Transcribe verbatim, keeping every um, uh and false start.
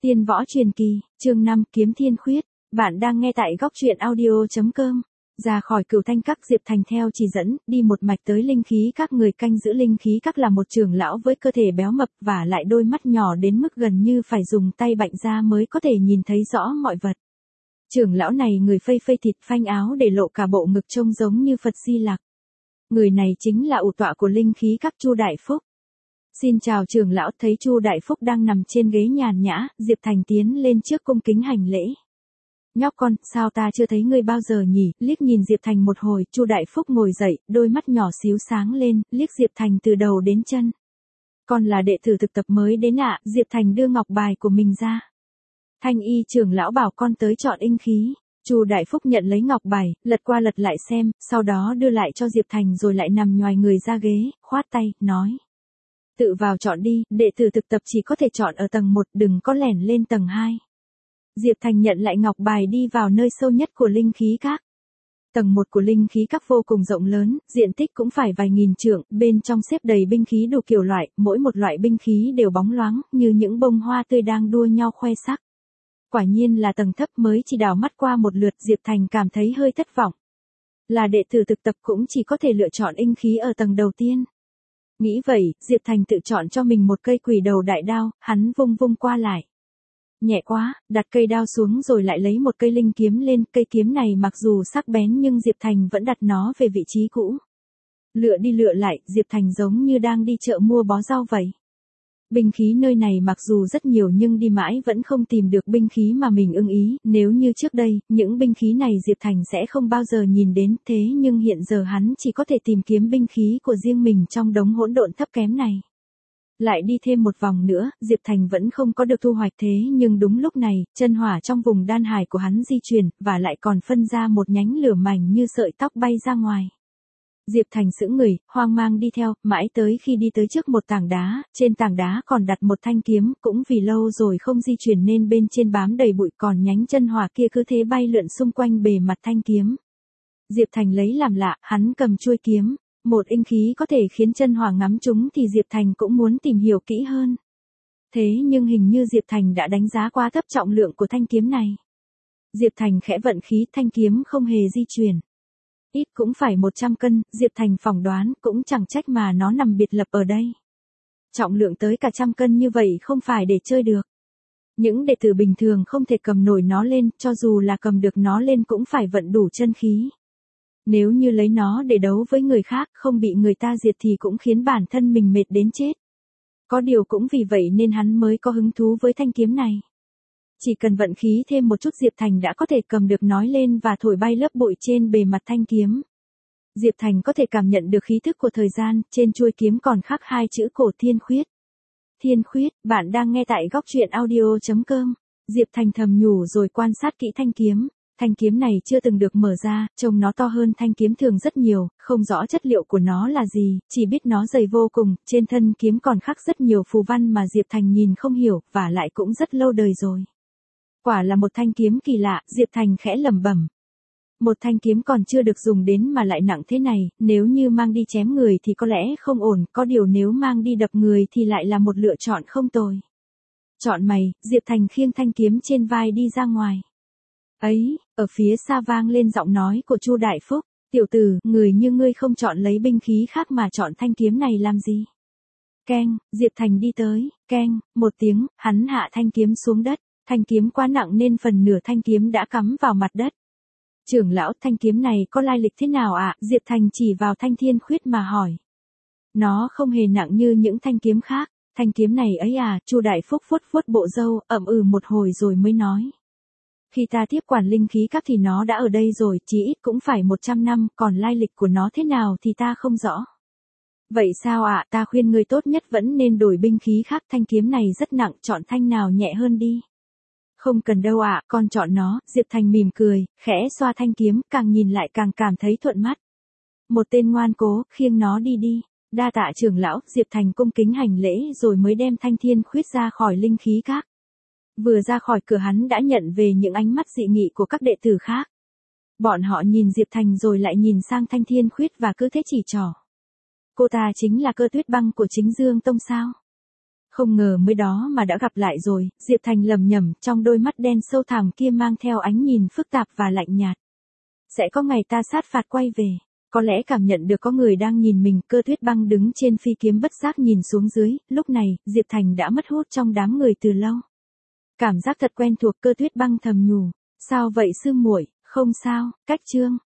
Tiên võ truyền kỳ, chương năm kiếm thiên khuyết. Bạn đang nghe tại góc truyện audio.com. Ra khỏi Cửu Thanh Các, Diệp Thành theo chỉ dẫn, đi một mạch tới linh khí các. Người canh giữ linh khí các là một trưởng lão với cơ thể béo mập và lại đôi mắt nhỏ đến mức gần như phải dùng tay bạnh ra mới có thể nhìn thấy rõ mọi vật. Trưởng lão này người phây phây thịt phanh áo để lộ cả bộ ngực trông giống như Phật Di Lặc. Người này chính là ủ tọa của linh khí các Chu Đại Phúc. Xin chào trưởng lão. Thấy Chu Đại Phúc đang nằm trên ghế nhàn nhã, Diệp Thành tiến lên trước cung kính hành lễ. Nhóc con, sao ta chưa thấy ngươi bao giờ nhỉ? Liếc nhìn Diệp Thành một hồi, Chu Đại Phúc ngồi dậy, đôi mắt nhỏ xíu sáng lên, liếc Diệp Thành từ đầu đến chân. Con là đệ tử thực tập mới đến ạ. Diệp Thành đưa ngọc bài của mình ra. Thanh y trưởng lão bảo con tới chọn inh khí. Chu Đại Phúc nhận lấy ngọc bài, lật qua lật lại xem, sau đó đưa lại cho Diệp Thành rồi lại nằm nhoài người ra ghế, khoát tay, nói. Tự vào chọn đi, đệ tử thực tập chỉ có thể chọn ở tầng một, đừng có lẻn lên tầng hai. Diệp Thành nhận lại ngọc bài đi vào nơi sâu nhất của linh khí các. Tầng một của linh khí các vô cùng rộng lớn, diện tích cũng phải vài nghìn trượng, bên trong xếp đầy binh khí đủ kiểu loại, mỗi một loại binh khí đều bóng loáng, như những bông hoa tươi đang đua nhau khoe sắc. Quả nhiên là tầng thấp. Mới chỉ đảo mắt qua một lượt, Diệp Thành cảm thấy hơi thất vọng. Là đệ tử thực tập cũng chỉ có thể lựa chọn inh khí ở tầng đầu tiên. Nghĩ vậy, Diệp Thành tự chọn cho mình một cây quỷ đầu đại đao, hắn vung vung qua lại. Nhẹ quá, đặt cây đao xuống rồi lại lấy một cây linh kiếm lên. Cây kiếm này mặc dù sắc bén nhưng Diệp Thành vẫn đặt nó về vị trí cũ. Lựa đi lựa lại, Diệp Thành giống như đang đi chợ mua bó rau vậy. Binh khí nơi này mặc dù rất nhiều nhưng đi mãi vẫn không tìm được binh khí mà mình ưng ý. Nếu như trước đây, những binh khí này Diệp Thành sẽ không bao giờ nhìn đến, thế nhưng hiện giờ hắn chỉ có thể tìm kiếm binh khí của riêng mình trong đống hỗn độn thấp kém này. Lại đi thêm một vòng nữa, Diệp Thành vẫn không có được thu hoạch, thế nhưng đúng lúc này, chân hỏa trong vùng đan hải của hắn di chuyển, và lại còn phân ra một nhánh lửa mảnh như sợi tóc bay ra ngoài. Diệp Thành sững người, hoang mang đi theo, mãi tới khi đi tới trước một tảng đá, trên tảng đá còn đặt một thanh kiếm, cũng vì lâu rồi không di chuyển nên bên trên bám đầy bụi, còn nhánh chân hỏa kia cứ thế bay lượn xung quanh bề mặt thanh kiếm. Diệp Thành lấy làm lạ, hắn cầm chuôi kiếm, một inh khí có thể khiến chân hỏa ngắm trúng thì Diệp Thành cũng muốn tìm hiểu kỹ hơn. Thế nhưng hình như Diệp Thành đã đánh giá quá thấp trọng lượng của thanh kiếm này. Diệp Thành khẽ vận khí, thanh kiếm không hề di chuyển. Ít cũng phải một trăm cân, Diệp Thành phỏng đoán, cũng chẳng trách mà nó nằm biệt lập ở đây. Trọng lượng tới cả trăm cân như vậy không phải để chơi được. Những đệ tử bình thường không thể cầm nổi nó lên, cho dù là cầm được nó lên cũng phải vận đủ chân khí. Nếu như lấy nó để đấu với người khác, không bị người ta diệt thì cũng khiến bản thân mình mệt đến chết. Có điều cũng vì vậy nên hắn mới có hứng thú với thanh kiếm này. Chỉ cần vận khí thêm một chút, Diệp Thành đã có thể cầm được nó lên và thổi bay lớp bụi trên bề mặt thanh kiếm. Diệp Thành có thể cảm nhận được khí thức của thời gian, trên chuôi kiếm còn khắc hai chữ cổ Thiên Khuyết. Thiên Khuyết, bạn đang nghe tại góc truyện audio.com. Diệp Thành thầm nhủ rồi quan sát kỹ thanh kiếm. Thanh kiếm này chưa từng được mở ra, trông nó to hơn thanh kiếm thường rất nhiều, không rõ chất liệu của nó là gì, chỉ biết nó dày vô cùng, trên thân kiếm còn khắc rất nhiều phù văn mà Diệp Thành nhìn không hiểu, và lại cũng rất lâu đời rồi. Quả là một thanh kiếm kỳ lạ, Diệp Thành khẽ lẩm bẩm. Một thanh kiếm còn chưa được dùng đến mà lại nặng thế này, nếu như mang đi chém người thì có lẽ không ổn, có điều nếu mang đi đập người thì lại là một lựa chọn không tồi. Chọn mày, Diệp Thành khiêng thanh kiếm trên vai đi ra ngoài. Ấy, ở phía xa vang lên giọng nói của Chu Đại Phúc, tiểu tử, người như ngươi không chọn lấy binh khí khác mà chọn thanh kiếm này làm gì? Keng, Diệp Thành đi tới, keng, một tiếng, hắn hạ thanh kiếm xuống đất, thanh kiếm quá nặng nên phần nửa thanh kiếm đã cắm vào mặt đất. Trưởng lão, thanh kiếm này có lai lịch thế nào ạ? À? Diệp Thành chỉ vào thanh Thiên Khuyết mà hỏi. Nó không hề nặng như những thanh kiếm khác, thanh kiếm này ấy à? Chu Đại Phúc vuốt vuốt bộ râu, ậm ừ một hồi rồi mới nói. Khi ta tiếp quản linh khí các thì nó đã ở đây rồi, chí ít cũng phải một trăm năm, còn lai lịch của nó thế nào thì ta không rõ. Vậy sao ạ? À? Ta khuyên ngươi tốt nhất vẫn nên đổi binh khí khác, thanh kiếm này rất nặng, chọn thanh nào nhẹ hơn đi. Không cần đâu ạ, à, con chọn nó. Diệp Thành mỉm cười, khẽ xoa thanh kiếm, càng nhìn lại càng cảm thấy thuận mắt. Một tên ngoan cố, khiêng nó đi đi. Đa tạ trưởng lão. Diệp Thành cung kính hành lễ rồi mới đem thanh Thiên Khuyết ra khỏi linh khí các. Vừa ra khỏi cửa hắn đã nhận về những ánh mắt dị nghị của các đệ tử khác. Bọn họ nhìn Diệp Thành rồi lại nhìn sang thanh Thiên Khuyết và cứ thế chỉ trỏ. Cô ta chính là Cơ Tuyết Băng của Chính Dương Tông sao? Không ngờ mới đó mà đã gặp lại rồi, Diệp Thành lầm nhầm, trong đôi mắt đen sâu thẳm kia mang theo ánh nhìn phức tạp và lạnh nhạt. Sẽ có ngày ta sát phạt quay về. Có lẽ cảm nhận được có người đang nhìn mình, Cơ Tuyết Băng đứng trên phi kiếm bất giác nhìn xuống dưới, lúc này, Diệp Thành đã mất hút trong đám người từ lâu. Cảm giác thật quen thuộc, Cơ Tuyết Băng thầm nhủ, sao vậy sư muội, không sao, cách chương.